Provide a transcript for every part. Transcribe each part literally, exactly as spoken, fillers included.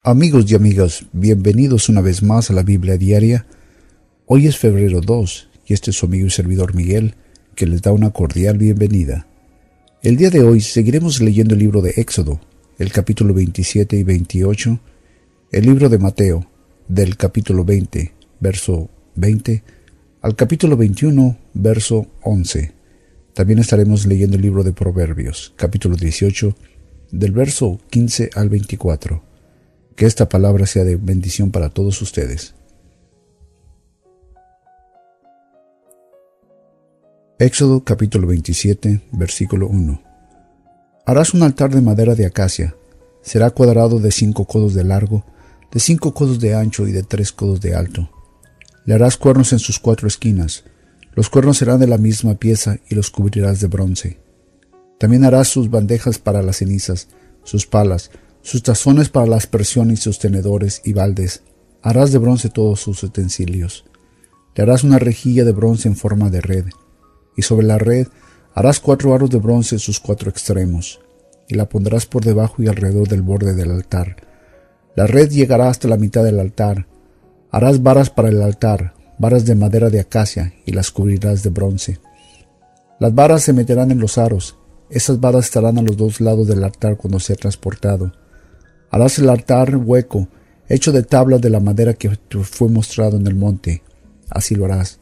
Amigos y amigas, bienvenidos una vez más a la Biblia Diaria. Hoy es febrero dos y este es su amigo y servidor Miguel, que les da una cordial bienvenida. El día de hoy seguiremos leyendo el libro de Éxodo, el capítulo veintisiete y veintiocho, el libro de Mateo, del capítulo veinte, verso veinte, al capítulo veintiuno, verso once. También estaremos leyendo el libro de Proverbios, capítulo dieciocho, del verso quince al veinticuatro. Que esta palabra sea de bendición para todos ustedes. Éxodo capítulo veintisiete, versículo uno. Harás un altar de madera de acacia. Será cuadrado de cinco codos de largo, de cinco codos de ancho y de tres codos de alto. Le harás cuernos en sus cuatro esquinas. Los cuernos serán de la misma pieza y los cubrirás de bronce. También harás sus bandejas para las cenizas, sus palas, sus tazones para la aspersión y sus tenedores y baldes. Harás de bronce todos sus utensilios. Le harás una rejilla de bronce en forma de red, y sobre la red harás cuatro aros de bronce en sus cuatro extremos, y la pondrás por debajo y alrededor del borde del altar. La red llegará hasta la mitad del altar. Harás varas para el altar, varas de madera de acacia, y las cubrirás de bronce. Las varas se meterán en los aros. Esas varas estarán a los dos lados del altar cuando sea transportado. Harás el altar hueco, hecho de tablas de la madera que te fue mostrado en el monte. Así lo harás.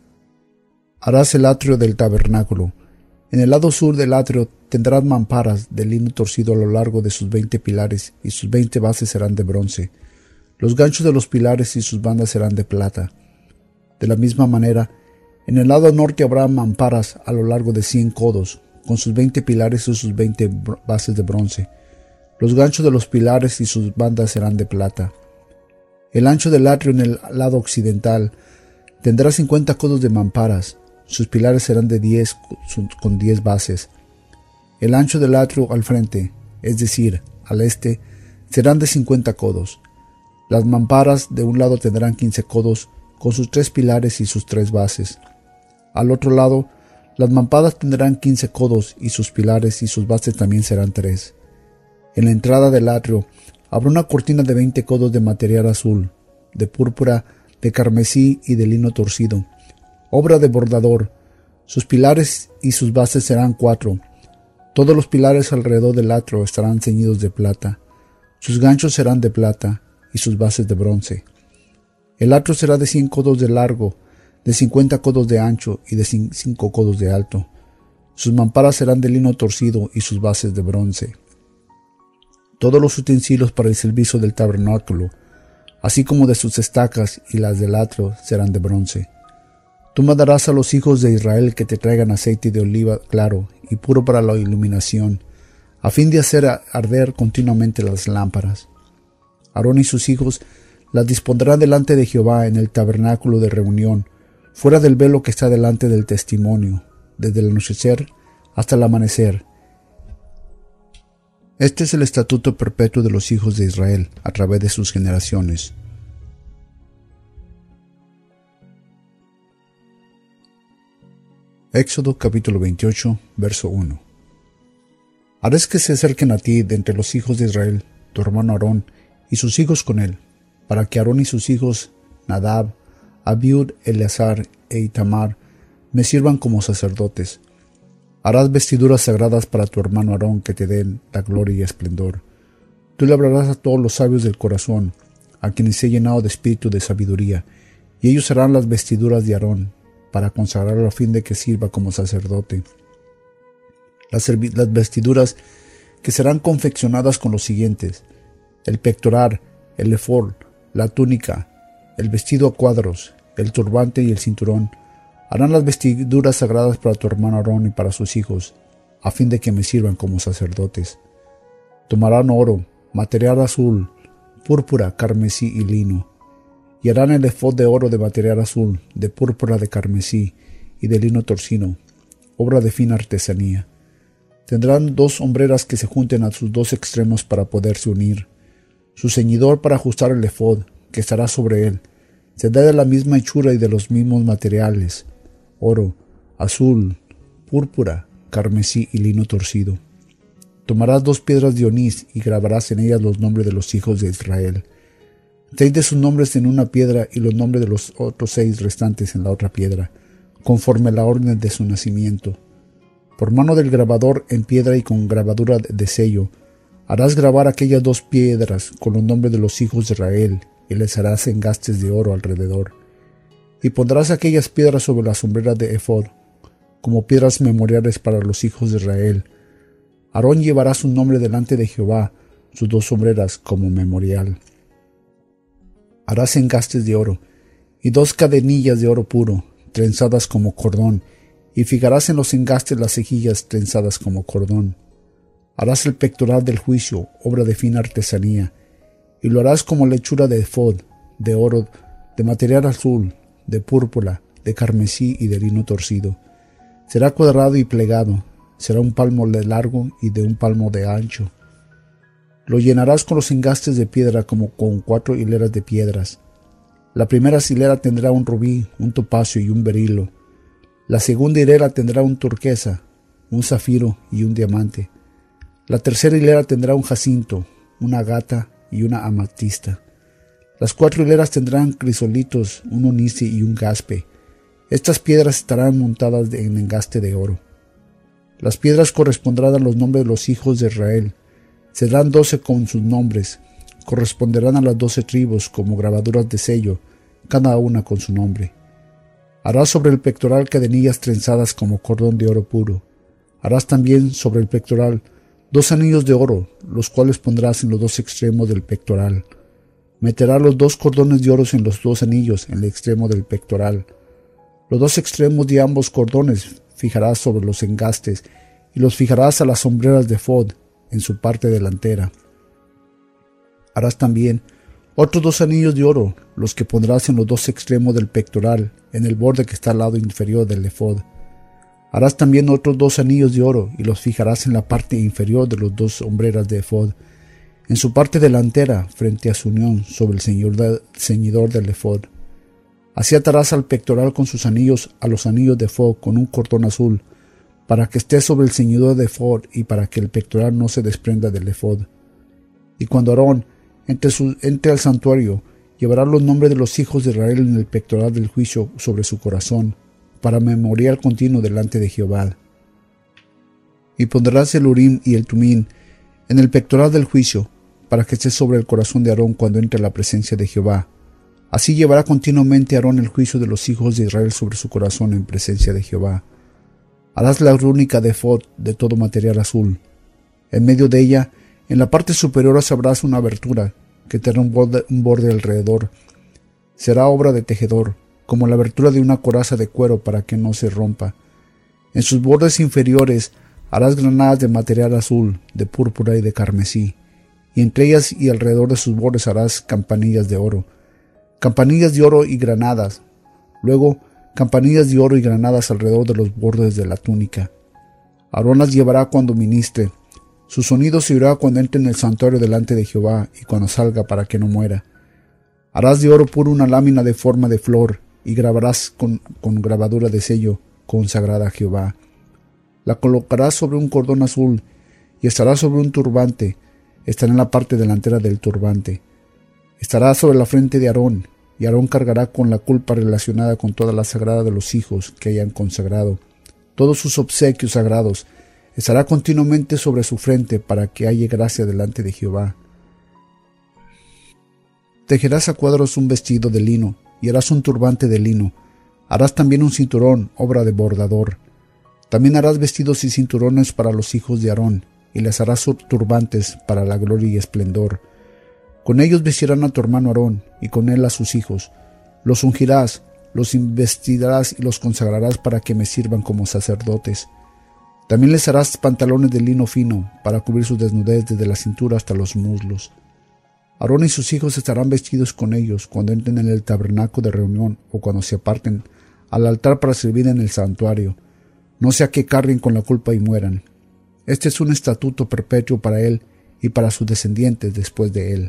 Harás el atrio del tabernáculo. En el lado sur del atrio tendrás mamparas de lino torcido a lo largo de sus veinte pilares, y sus veinte bases serán de bronce. Los ganchos de los pilares y sus bandas serán de plata. De la misma manera, en el lado norte habrá mamparas a lo largo de cien codos, con sus veinte pilares y sus veinte bases de bronce. Los ganchos de los pilares y sus bandas serán de plata. El ancho del atrio en el lado occidental tendrá cincuenta codos de mamparas. Sus pilares serán de diez con diez bases. El ancho del atrio al frente, es decir, al este, serán de cincuenta codos. Las mamparas de un lado tendrán quince codos con sus tres pilares y sus tres bases. Al otro lado, las mamparas tendrán quince codos y sus pilares y sus bases también serán tres. En la entrada del atrio habrá una cortina de veinte codos de material azul, de púrpura, de carmesí y de lino torcido, obra de bordador. Sus pilares y sus bases serán cuatro. Todos los pilares alrededor del atrio estarán ceñidos de plata. Sus ganchos serán de plata y sus bases de bronce. El atrio será de cien codos de largo, de cincuenta codos de ancho y de cinco codos de alto. Sus mamparas serán de lino torcido y sus bases de bronce. Todos los utensilios para el servicio del tabernáculo, así como de sus estacas y las del atrio, serán de bronce. Tú mandarás a los hijos de Israel que te traigan aceite de oliva claro y puro para la iluminación, a fin de hacer arder continuamente las lámparas. Aarón y sus hijos las dispondrán delante de Jehová en el tabernáculo de reunión, fuera del velo que está delante del testimonio, desde el anochecer hasta el amanecer. Este es el estatuto perpetuo de los hijos de Israel a través de sus generaciones. Éxodo capítulo veintiocho, verso uno. Harás que se acerquen a ti de entre los hijos de Israel, tu hermano Aarón, y sus hijos con él, para que Aarón y sus hijos, Nadab, Abiud, Eleazar e Itamar, me sirvan como sacerdotes. Harás vestiduras sagradas para tu hermano Aarón que te den la gloria y esplendor. Tú le hablarás a todos los sabios del corazón, a quienes he llenado de espíritu de sabiduría, y ellos harán las vestiduras de Aarón, para consagrarlo a fin de que sirva como sacerdote. Las, las vestiduras que serán confeccionadas con los siguientes: el pectoral, el efod, la túnica, el vestido a cuadros, el turbante y el cinturón. Harán las vestiduras sagradas para tu hermano Aarón y para sus hijos, a fin de que me sirvan como sacerdotes. Tomarán oro, material azul, púrpura, carmesí y lino, y harán el efod de oro de material azul, de púrpura, de carmesí y de lino torcido, obra de fina artesanía. Tendrán dos hombreras que se junten a sus dos extremos para poderse unir. Su ceñidor para ajustar el efod, que estará sobre él, será de la misma hechura y de los mismos materiales: oro, azul, púrpura, carmesí y lino torcido. Tomarás dos piedras de onís y grabarás en ellas los nombres de los hijos de Israel. Seis de sus nombres en una piedra y los nombres de los otros seis restantes en la otra piedra, conforme a la orden de su nacimiento. Por mano del grabador en piedra y con grabadura de sello, harás grabar aquellas dos piedras con los nombres de los hijos de Israel, y les harás engastes de oro alrededor. Y pondrás aquellas piedras sobre las sombreras de efod, como piedras memoriales para los hijos de Israel. Aarón llevará su nombre delante de Jehová, sus dos sombreras como memorial. Harás engastes de oro, y dos cadenillas de oro puro, trenzadas como cordón, y fijarás en los engastes las cejillas trenzadas como cordón. Harás el pectoral del juicio, obra de fina artesanía, y lo harás como lechura de efod, de oro, de material azul, de púrpura, de carmesí y de lino torcido. Será cuadrado y plegado, será un palmo de largo y de un palmo de ancho. Lo llenarás con los engastes de piedra como con cuatro hileras de piedras. La primera hilera tendrá un rubí, un topacio y un berilo. La segunda hilera tendrá un turquesa, un zafiro y un diamante. La tercera hilera tendrá un jacinto, una agata y una amatista. Las cuatro hileras tendrán crisolitos, un onice y un jaspe. Estas piedras estarán montadas en engaste de oro. Las piedras corresponderán a los nombres de los hijos de Israel. Serán doce con sus nombres. Corresponderán a las doce tribus como grabaduras de sello, cada una con su nombre. Harás sobre el pectoral cadenillas trenzadas como cordón de oro puro. Harás también sobre el pectoral dos anillos de oro, los cuales pondrás en los dos extremos del pectoral. Meterás los dos cordones de oro en los dos anillos en el extremo del pectoral. Los dos extremos de ambos cordones fijarás sobre los engastes y los fijarás a las sombreras de efod en su parte delantera. Harás también otros dos anillos de oro, los que pondrás en los dos extremos del pectoral, en el borde que está al lado inferior del efod. Harás también otros dos anillos de oro y los fijarás en la parte inferior de los dos sombreras de efod, en su parte delantera, frente a su unión, sobre el ceñidor del efod. Así atarás al pectoral con sus anillos a los anillos de efod con un cordón azul, para que esté sobre el ceñidor de efod y para que el pectoral no se desprenda del efod. Y cuando Aarón entre, su, entre al santuario, llevará los nombres de los hijos de Israel en el pectoral del juicio sobre su corazón, para memorial continuo delante de Jehová. Y pondrás el Urim y el Tumín en el pectoral del juicio, para que esté sobre el corazón de Aarón cuando entre a la presencia de Jehová. Así llevará continuamente Aarón el juicio de los hijos de Israel sobre su corazón en presencia de Jehová. Harás la túnica de efod de todo material azul. En medio de ella, en la parte superior sabrás una abertura, que tendrá un borde, un borde alrededor. Será obra de tejedor, como la abertura de una coraza de cuero para que no se rompa. En sus bordes inferiores harás granadas de material azul, de púrpura y de carmesí, y entre ellas y alrededor de sus bordes harás campanillas de oro. Campanillas de oro y granadas. Luego, campanillas de oro y granadas alrededor de los bordes de la túnica. Aarón las llevará cuando ministre. Su sonido se oirá cuando entre en el santuario delante de Jehová y cuando salga para que no muera. Harás de oro puro una lámina de forma de flor y grabarás con, con grabadura de sello consagrada a Jehová. La colocarás sobre un cordón azul y estará sobre un turbante. Estará en la parte delantera del turbante. Estará sobre la frente de Aarón, y Aarón cargará con la culpa relacionada con toda la sagrada de los hijos que hayan consagrado. Todos sus obsequios sagrados estará continuamente sobre su frente para que haya gracia delante de Jehová. Tejerás a cuadros un vestido de lino, y harás un turbante de lino. Harás también un cinturón, obra de bordador. También harás vestidos y cinturones para los hijos de Aarón, y les harás turbantes para la gloria y esplendor. Con ellos vestirán a tu hermano Aarón, y con él a sus hijos. Los ungirás, los investirás y los consagrarás para que me sirvan como sacerdotes. También les harás pantalones de lino fino, para cubrir su desnudez desde la cintura hasta los muslos. Aarón y sus hijos estarán vestidos con ellos cuando entren en el tabernáculo de reunión o cuando se aparten al altar para servir en el santuario, no sea que carguen con la culpa y mueran. Este es un estatuto perpetuo para él y para sus descendientes después de él.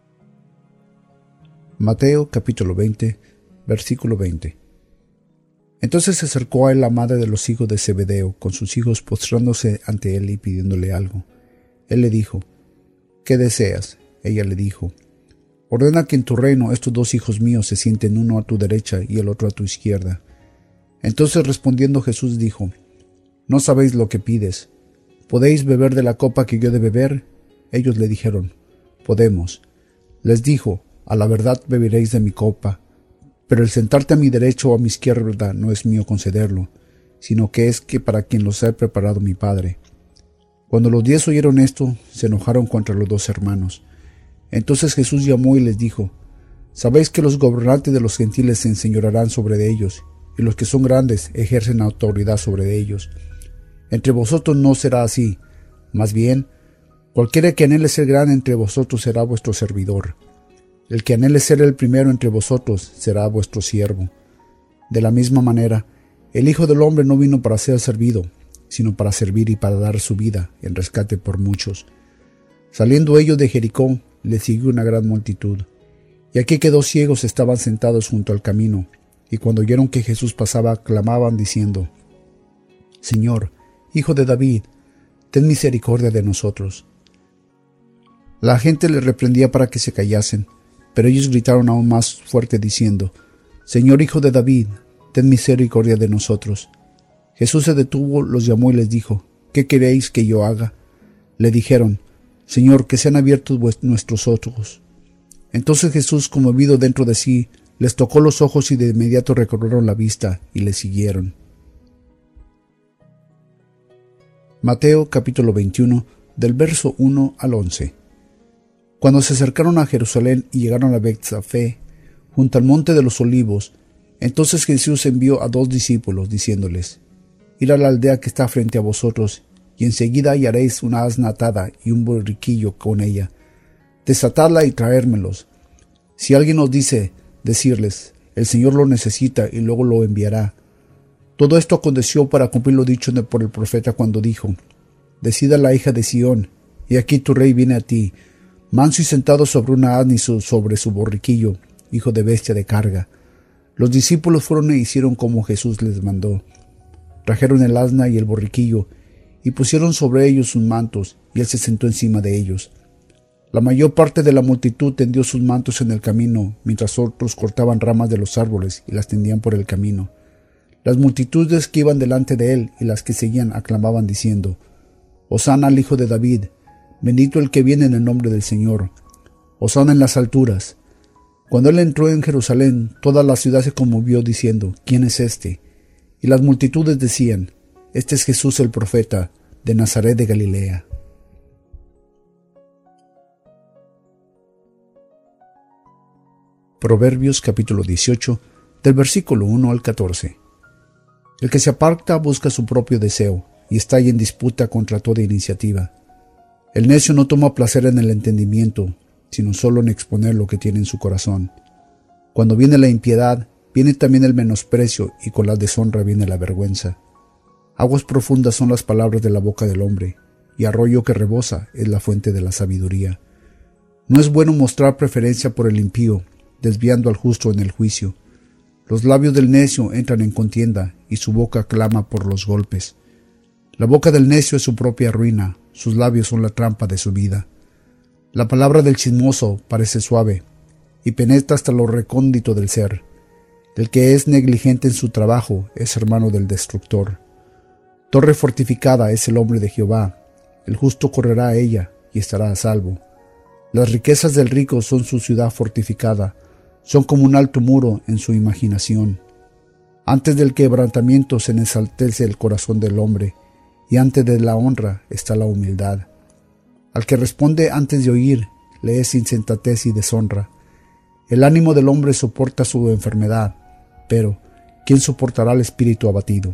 Mateo capítulo veinte, versículo veinte. Entonces se acercó a él la madre de los hijos de Zebedeo, con sus hijos postrándose ante él y pidiéndole algo. Él le dijo: ¿Qué deseas? Ella le dijo: Ordena que en tu reino estos dos hijos míos se sienten uno a tu derecha y el otro a tu izquierda. Entonces respondiendo Jesús dijo: No sabéis lo que pides. ¿Podéis beber de la copa que yo he de beber? Ellos le dijeron: Podemos. Les dijo: A la verdad beberéis de mi copa, pero el sentarte a mi derecha o a mi izquierda no es mío concederlo, sino que es que para quien los ha preparado mi Padre. Cuando los diez oyeron esto, se enojaron contra los dos hermanos. Entonces Jesús llamó y les dijo: Sabéis que los gobernantes de los gentiles se enseñorearán sobre ellos, y los que son grandes ejercen autoridad sobre ellos. Entre vosotros no será así, más bien, cualquiera que anhele ser grande entre vosotros será vuestro servidor. El que anhele ser el primero entre vosotros será vuestro siervo. De la misma manera, el Hijo del Hombre no vino para ser servido, sino para servir y para dar su vida en rescate por muchos. Saliendo ellos de Jericó, le siguió una gran multitud. Y aquí que dos ciegos estaban sentados junto al camino, y cuando oyeron que Jesús pasaba, clamaban diciendo: Señor, Hijo de David, ten misericordia de nosotros. La gente les reprendía para que se callasen, pero ellos gritaron aún más fuerte diciendo: Señor, Hijo de David, ten misericordia de nosotros. Jesús se detuvo, los llamó y les dijo: ¿Qué queréis que yo haga? Le dijeron: Señor, que sean abiertos nuestros ojos. Entonces Jesús, conmovido dentro de sí, les tocó los ojos y de inmediato recobraron la vista y le siguieron. Mateo capítulo veintiuno, del verso uno al once. Cuando se acercaron a Jerusalén y llegaron a Betsafé, junto al monte de los olivos, entonces Jesús envió a dos discípulos, diciéndoles: Ir a la aldea que está frente a vosotros, y enseguida hallaréis una asna atada y un borriquillo con ella. Desatadla y traérmelos. Si alguien os dice, decirles: El Señor lo necesita, y luego lo enviará. Todo esto aconteció para cumplir lo dicho por el profeta cuando dijo: Decida la hija de Sión, y aquí tu rey viene a ti, manso y sentado sobre una asna y sobre su borriquillo, hijo de bestia de carga. Los discípulos fueron e hicieron como Jesús les mandó. Trajeron el asna y el borriquillo, y pusieron sobre ellos sus mantos, y él se sentó encima de ellos. La mayor parte de la multitud tendió sus mantos en el camino, mientras otros cortaban ramas de los árboles y las tendían por el camino. Las multitudes que iban delante de él y las que seguían aclamaban diciendo: Hosana al Hijo de David, bendito el que viene en el nombre del Señor, Hosana en las alturas. Cuando él entró en Jerusalén, toda la ciudad se conmovió diciendo: ¿Quién es este? Y las multitudes decían: Este es Jesús el profeta, de Nazaret de Galilea. Proverbios capítulo dieciocho, del versículo uno al catorce. El que se aparta busca su propio deseo, y está ahí en disputa contra toda iniciativa. El necio no toma placer en el entendimiento, sino solo en exponer lo que tiene en su corazón. Cuando viene la impiedad, viene también el menosprecio, y con la deshonra viene la vergüenza. Aguas profundas son las palabras de la boca del hombre, y arroyo que rebosa es la fuente de la sabiduría. No es bueno mostrar preferencia por el impío, desviando al justo en el juicio. Los labios del necio entran en contienda, y su boca clama por los golpes. La boca del necio es su propia ruina, sus labios son la trampa de su vida. La palabra del chismoso parece suave, y penetra hasta lo recóndito del ser. El que es negligente en su trabajo es hermano del destructor. Torre fortificada es el hombre de Jehová, el justo correrá a ella y estará a salvo. Las riquezas del rico son su ciudad fortificada, son como un alto muro en su imaginación. Antes del quebrantamiento se enaltece el corazón del hombre, y antes de la honra está la humildad. Al que responde antes de oír, le es insensatez y deshonra. El ánimo del hombre soporta su enfermedad, pero ¿quién soportará el espíritu abatido?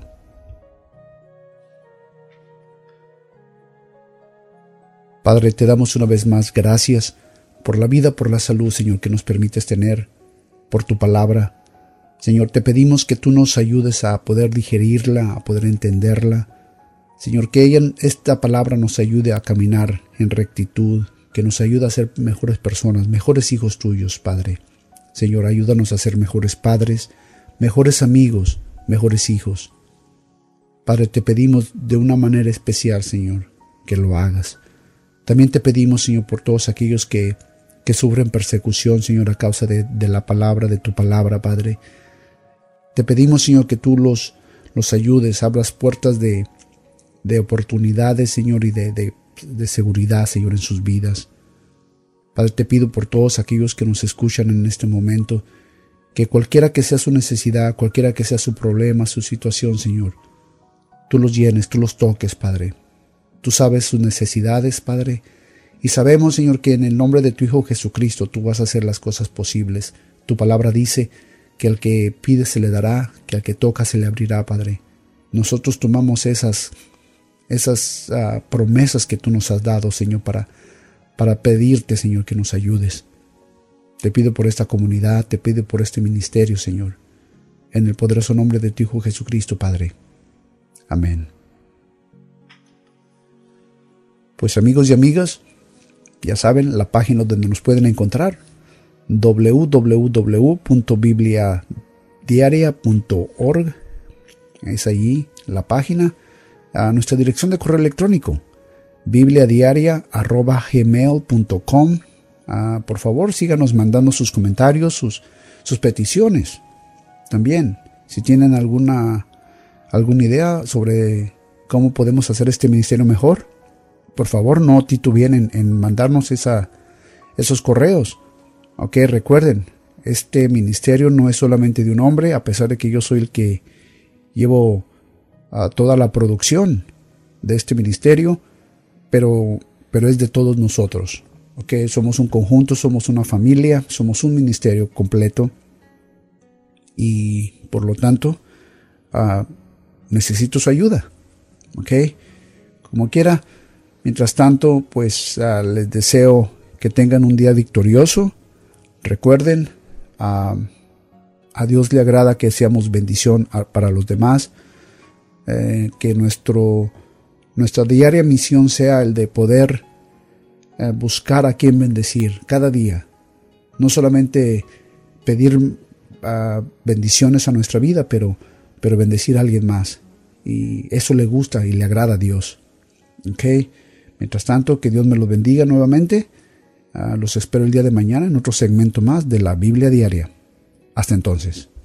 Padre, te damos una vez más gracias por la vida, por la salud, Señor, que nos permites tener, por tu palabra. Señor, te pedimos que tú nos ayudes a poder digerirla, a poder entenderla. Señor, que ella, esta palabra nos ayude a caminar en rectitud, que nos ayude a ser mejores personas, mejores hijos tuyos, Padre. Señor, ayúdanos a ser mejores padres, mejores amigos, mejores hijos. Padre, te pedimos de una manera especial, Señor, que lo hagas. También te pedimos, Señor, por todos aquellos que, que sufren persecución, Señor, a causa de, de la palabra, de tu palabra, Padre. Te pedimos, Señor, que tú los, los ayudes, abras puertas de, de oportunidades, Señor, y de, de, de seguridad, Señor, en sus vidas. Padre, te pido por todos aquellos que nos escuchan en este momento, que cualquiera que sea su necesidad, cualquiera que sea su problema, su situación, Señor, tú los llenes, tú los toques, Padre. Tú sabes sus necesidades, Padre, y sabemos, Señor, que en el nombre de tu Hijo Jesucristo tú vas a hacer las cosas posibles. Tu palabra dice que al que pide se le dará, que al que toca se le abrirá, Padre. Nosotros tomamos esas, esas uh, promesas que tú nos has dado, Señor, para, para pedirte, Señor, que nos ayudes. Te pido por esta comunidad, te pido por este ministerio, Señor, en el poderoso nombre de tu Hijo Jesucristo, Padre. Amén. Pues amigos y amigas, ya saben la página donde nos pueden encontrar, doble u doble u doble u punto biblia diaria punto org. Es allí la página. A nuestra dirección de correo electrónico, bibliadiaria arroba gmail punto com. Uh, por favor, síganos mandando sus comentarios, sus, sus peticiones. También, si tienen alguna, alguna idea sobre cómo podemos hacer este ministerio mejor, por favor, no titubeen en, en mandarnos esa, esos correos. Ok, recuerden, este ministerio no es solamente de un hombre, a pesar de que yo soy el que llevo uh, toda la producción de este ministerio, pero, pero es de todos nosotros. Okay, somos un conjunto, somos una familia, somos un ministerio completo y por lo tanto uh, necesito su ayuda. Okay, como quiera, mientras tanto, pues uh, les deseo que tengan un día victorioso. Recuerden, uh, a Dios le agrada que seamos bendición a, para los demás, eh, que nuestro, nuestra diaria misión sea el de poder buscar a quien bendecir cada día, no solamente pedir uh, bendiciones a nuestra vida, pero, pero bendecir a alguien más, y eso le gusta y le agrada a Dios. Okay. Mientras tanto, que Dios me los bendiga nuevamente. Uh, los espero el día de mañana en otro segmento más de la Biblia Diaria. Hasta entonces.